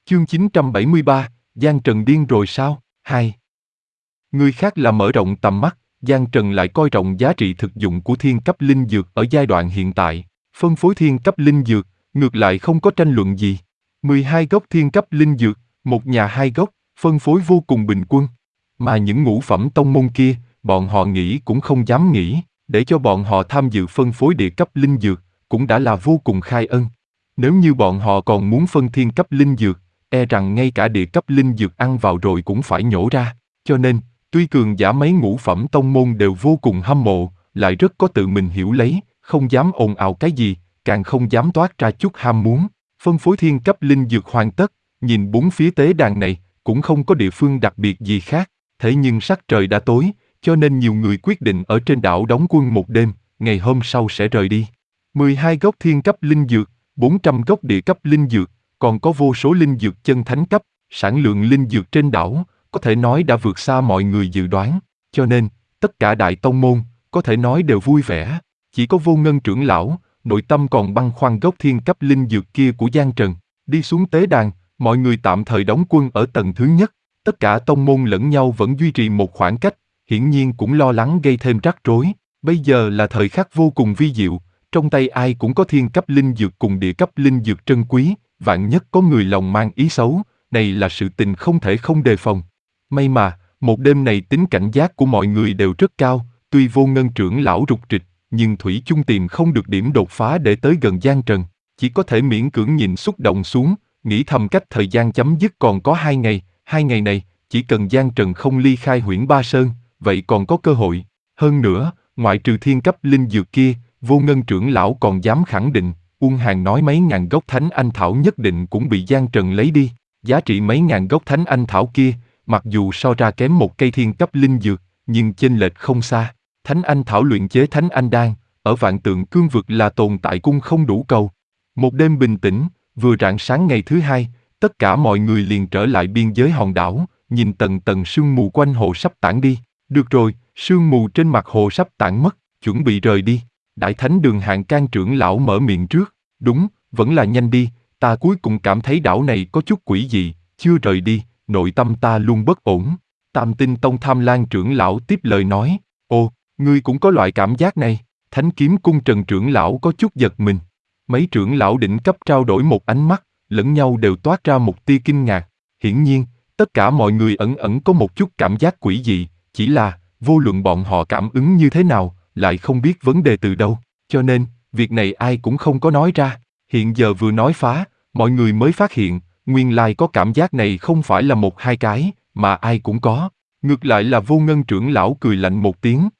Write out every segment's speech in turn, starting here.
Chương 973, Giang Trần điên rồi sao? 2. Người khác là mở rộng tầm mắt, Giang Trần lại coi trọng giá trị thực dụng của thiên cấp linh dược ở giai đoạn hiện tại. Phân phối thiên cấp linh dược, ngược lại không có tranh luận gì. 12 gốc thiên cấp linh dược, một nhà 2 gốc, phân phối vô cùng bình quân. Mà những ngũ phẩm tông môn kia, bọn họ nghĩ cũng không dám nghĩ, để cho bọn họ tham dự phân phối địa cấp linh dược, cũng đã là vô cùng khai ân. Nếu như bọn họ còn muốn phân thiên cấp linh dược, e rằng ngay cả địa cấp linh dược ăn vào rồi cũng phải nhổ ra. Cho nên, tuy cường giả mấy ngũ phẩm tông môn đều vô cùng hâm mộ, lại rất có tự mình hiểu lấy, không dám ồn ào cái gì, càng không dám toát ra chút ham muốn. Phân phối thiên cấp linh dược hoàn tất, nhìn bốn phía tế đàn này, cũng không có địa phương đặc biệt gì khác. Thế nhưng sắc trời đã tối, cho nên nhiều người quyết định ở trên đảo đóng quân một đêm, ngày hôm sau sẽ rời đi. 12 gốc thiên cấp linh dược, 400 gốc địa cấp linh dược, còn có vô số linh dược chân thánh cấp, sản lượng linh dược trên đảo, có thể nói đã vượt xa mọi người dự đoán, cho nên, tất cả đại tông môn, có thể nói đều vui vẻ, chỉ có Vô Ngân trưởng lão, nội tâm còn băn khoăn gốc thiên cấp linh dược kia của Giang Trần. Đi xuống tế đàn, mọi người tạm thời đóng quân ở tầng thứ nhất, tất cả tông môn lẫn nhau vẫn duy trì một khoảng cách, hiển nhiên cũng lo lắng gây thêm rắc rối. Bây giờ là thời khắc vô cùng vi diệu, trong tay ai cũng có thiên cấp linh dược cùng địa cấp linh dược trân quý, vạn nhất có người lòng mang ý xấu, này là sự tình không thể không đề phòng. May mà, một đêm này tính cảnh giác của mọi người đều rất cao, tuy Vô Ngân trưởng lão rục rịch, nhưng thủy chung tìm không được điểm đột phá để tới gần Giang Trần, chỉ có thể miễn cưỡng nhịn xúc động xuống, nghĩ thầm cách thời gian chấm dứt còn có 2 ngày, 2 ngày này, chỉ cần Giang Trần không ly khai Huyễn Ba Sơn, vậy còn có cơ hội. Hơn nữa, ngoại trừ thiên cấp linh dược kia, Vô Ngân trưởng lão còn dám khẳng định, Uông Hàn nói mấy ngàn gốc Thánh Anh Thảo nhất định cũng bị Giang Trần lấy đi. Giá trị mấy ngàn gốc Thánh Anh Thảo kia, mặc dù so ra kém một cây thiên cấp linh dược, nhưng chênh lệch không xa. Thánh Anh Thảo luyện chế Thánh Anh Đan, ở Vạn Tượng Cương Vực là tồn tại cung không đủ cầu. Một đêm bình tĩnh, vừa rạng sáng ngày thứ hai, tất cả mọi người liền trở lại biên giới hòn đảo, nhìn tầng tầng sương mù quanh hồ sắp tản đi. Được rồi, sương mù trên mặt hồ sắp tản mất, chuẩn bị rời đi. Đại Thánh Đường Hạng Can trưởng lão mở miệng trước. Đúng, vẫn là nhanh đi, ta cuối cùng cảm thấy đảo này có chút quỷ dị, chưa rời đi, nội tâm ta luôn bất ổn. Tam Tinh Tông Tham Lan trưởng lão tiếp lời nói. Ồ, ngươi cũng có loại cảm giác này. Thánh Kiếm Cung Trần trưởng lão có chút giật mình. Mấy trưởng lão đỉnh cấp trao đổi một ánh mắt, lẫn nhau đều toát ra một tia kinh ngạc. Hiển nhiên, tất cả mọi người ẩn ẩn có một chút cảm giác quỷ dị, chỉ là, vô luận bọn họ cảm ứng như thế nào, lại không biết vấn đề từ đâu, cho nên, việc này ai cũng không có nói ra. Hiện giờ vừa nói phá, mọi người mới phát hiện, nguyên lai có cảm giác này không phải là một hai cái, mà ai cũng có. Ngược lại là Vô Ngân trưởng lão cười lạnh một tiếng.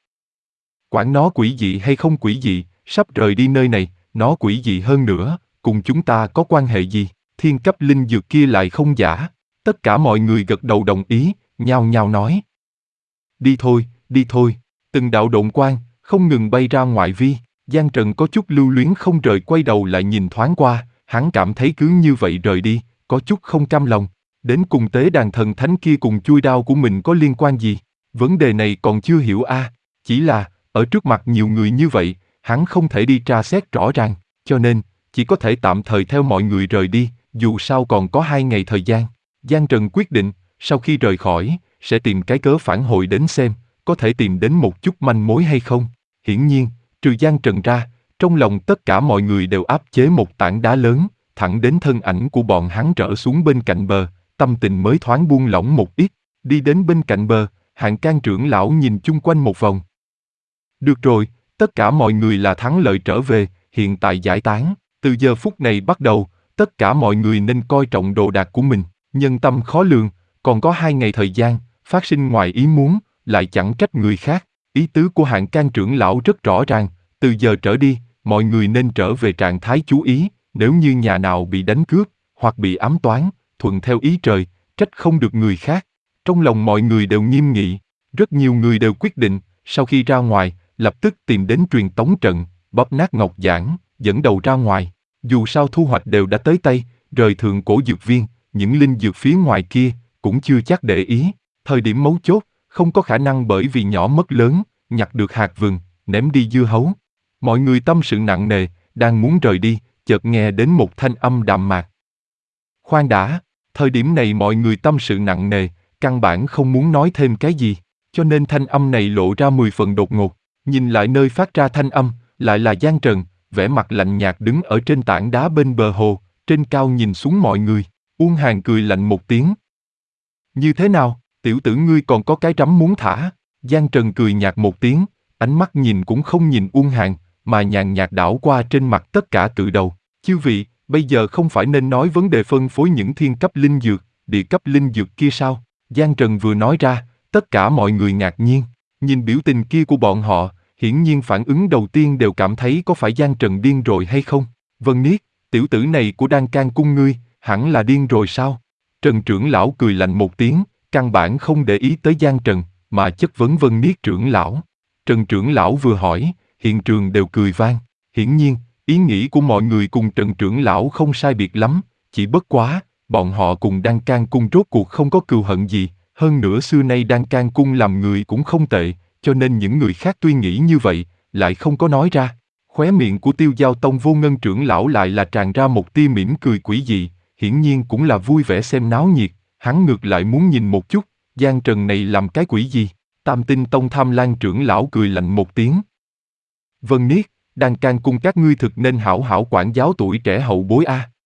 Quản nó quỷ dị hay không quỷ dị, sắp rời đi nơi này, nó quỷ dị hơn nữa, cùng chúng ta có quan hệ gì, thiên cấp linh dược kia lại không giả. Tất cả mọi người gật đầu đồng ý, nhao nhao nói. Đi thôi, đi thôi. Từng đạo độn quang, không ngừng bay ra ngoại vi. Giang Trần có chút lưu luyến không rời quay đầu lại nhìn thoáng qua, hắn cảm thấy cứ như vậy rời đi, có chút không cam lòng. Đến cùng tế đàn thần thánh kia cùng chui đao của mình có liên quan gì? Vấn đề này còn chưa hiểu a. Chỉ là, ở trước mặt nhiều người như vậy, hắn không thể đi tra xét rõ ràng, cho nên, chỉ có thể tạm thời theo mọi người rời đi, dù sao còn có 2 ngày thời gian. Giang Trần quyết định, sau khi rời khỏi, sẽ tìm cái cớ phản hồi đến xem, có thể tìm đến một chút manh mối hay không. Hiển nhiên, trừ Giang Trần ra, trong lòng tất cả mọi người đều áp chế một tảng đá lớn, thẳng đến thân ảnh của bọn hắn trở xuống bên cạnh bờ, tâm tình mới thoáng buông lỏng một ít. Đi đến bên cạnh bờ, Hạng Can trưởng lão nhìn chung quanh một vòng. Được rồi, tất cả mọi người là thắng lợi trở về, hiện tại giải tán. Từ giờ phút này bắt đầu, tất cả mọi người nên coi trọng đồ đạc của mình. Nhân tâm khó lường, còn có 2 ngày thời gian, phát sinh ngoài ý muốn, lại chẳng trách người khác. Ý tứ của Hạng Can trưởng lão rất rõ ràng, từ giờ trở đi, mọi người nên trở về trạng thái chú ý, nếu như nhà nào bị đánh cướp, hoặc bị ám toán, thuận theo ý trời, trách không được người khác. Trong lòng mọi người đều nghiêm nghị, rất nhiều người đều quyết định, sau khi ra ngoài, lập tức tìm đến truyền tống trận, bóp nát ngọc giản, dẫn đầu ra ngoài. Dù sao thu hoạch đều đã tới tay, rời thượng cổ dược viên, những linh dược phía ngoài kia, cũng chưa chắc để ý. Thời điểm mấu chốt, không có khả năng bởi vì nhỏ mất lớn, nhặt được hạt vừng, ném đi dưa hấu. Mọi người tâm sự nặng nề, đang muốn rời đi, chợt nghe đến một thanh âm đạm mạc. Khoan đã, Thời điểm này mọi người tâm sự nặng nề, căn bản không muốn nói thêm cái gì, cho nên thanh âm này lộ ra 10 phần đột ngột. Nhìn lại nơi phát ra thanh âm, lại là Giang Trần, vẻ mặt lạnh nhạt đứng ở trên tảng đá bên bờ hồ, trên cao nhìn xuống mọi người. Uông Hàn cười lạnh một tiếng. Như thế nào, tiểu tử ngươi còn có cái trắm muốn thả? Giang Trần cười nhạt một tiếng, ánh mắt nhìn cũng không nhìn Uông Hàn, mà nhàn nhạt đảo qua trên mặt tất cả cự đầu. Chư vị, bây giờ không phải nên nói vấn đề phân phối những thiên cấp linh dược, địa cấp linh dược kia sao? Giang Trần vừa nói ra, tất cả mọi người ngạc nhiên, nhìn biểu tình kia của bọn họ, hiển nhiên phản ứng đầu tiên đều cảm thấy có phải Giang Trần điên rồi hay không? Vân Niết, tiểu tử này của Đan Can Cung ngươi, hẳn là điên rồi sao? Trần trưởng lão cười lạnh một tiếng, căn bản không để ý tới Giang Trần, mà chất vấn Vân Niết trưởng lão. Trần trưởng lão vừa hỏi, hiện trường đều cười vang. Hiển nhiên, ý nghĩ của mọi người cùng Trần trưởng lão không sai biệt lắm, chỉ bất quá, bọn họ cùng Đan Can Cung rốt cuộc không có cừu hận gì, hơn nữa xưa nay Đan Can Cung làm người cũng không tệ, cho nên những người khác tuy nghĩ như vậy, lại không có nói ra. Khóe miệng của Tiêu Giao Tông Vô Ngân trưởng lão lại là tràn ra một tia mỉm cười quỷ dị, hiển nhiên cũng là vui vẻ xem náo nhiệt, hắn ngược lại muốn nhìn một chút, Giang Trần này làm cái quỷ gì? Tam Tinh Tông Tham Lan trưởng lão cười lạnh một tiếng. Vân Niết, Đan Can Cung các ngươi thực nên hảo hảo quản giáo tuổi trẻ hậu bối a.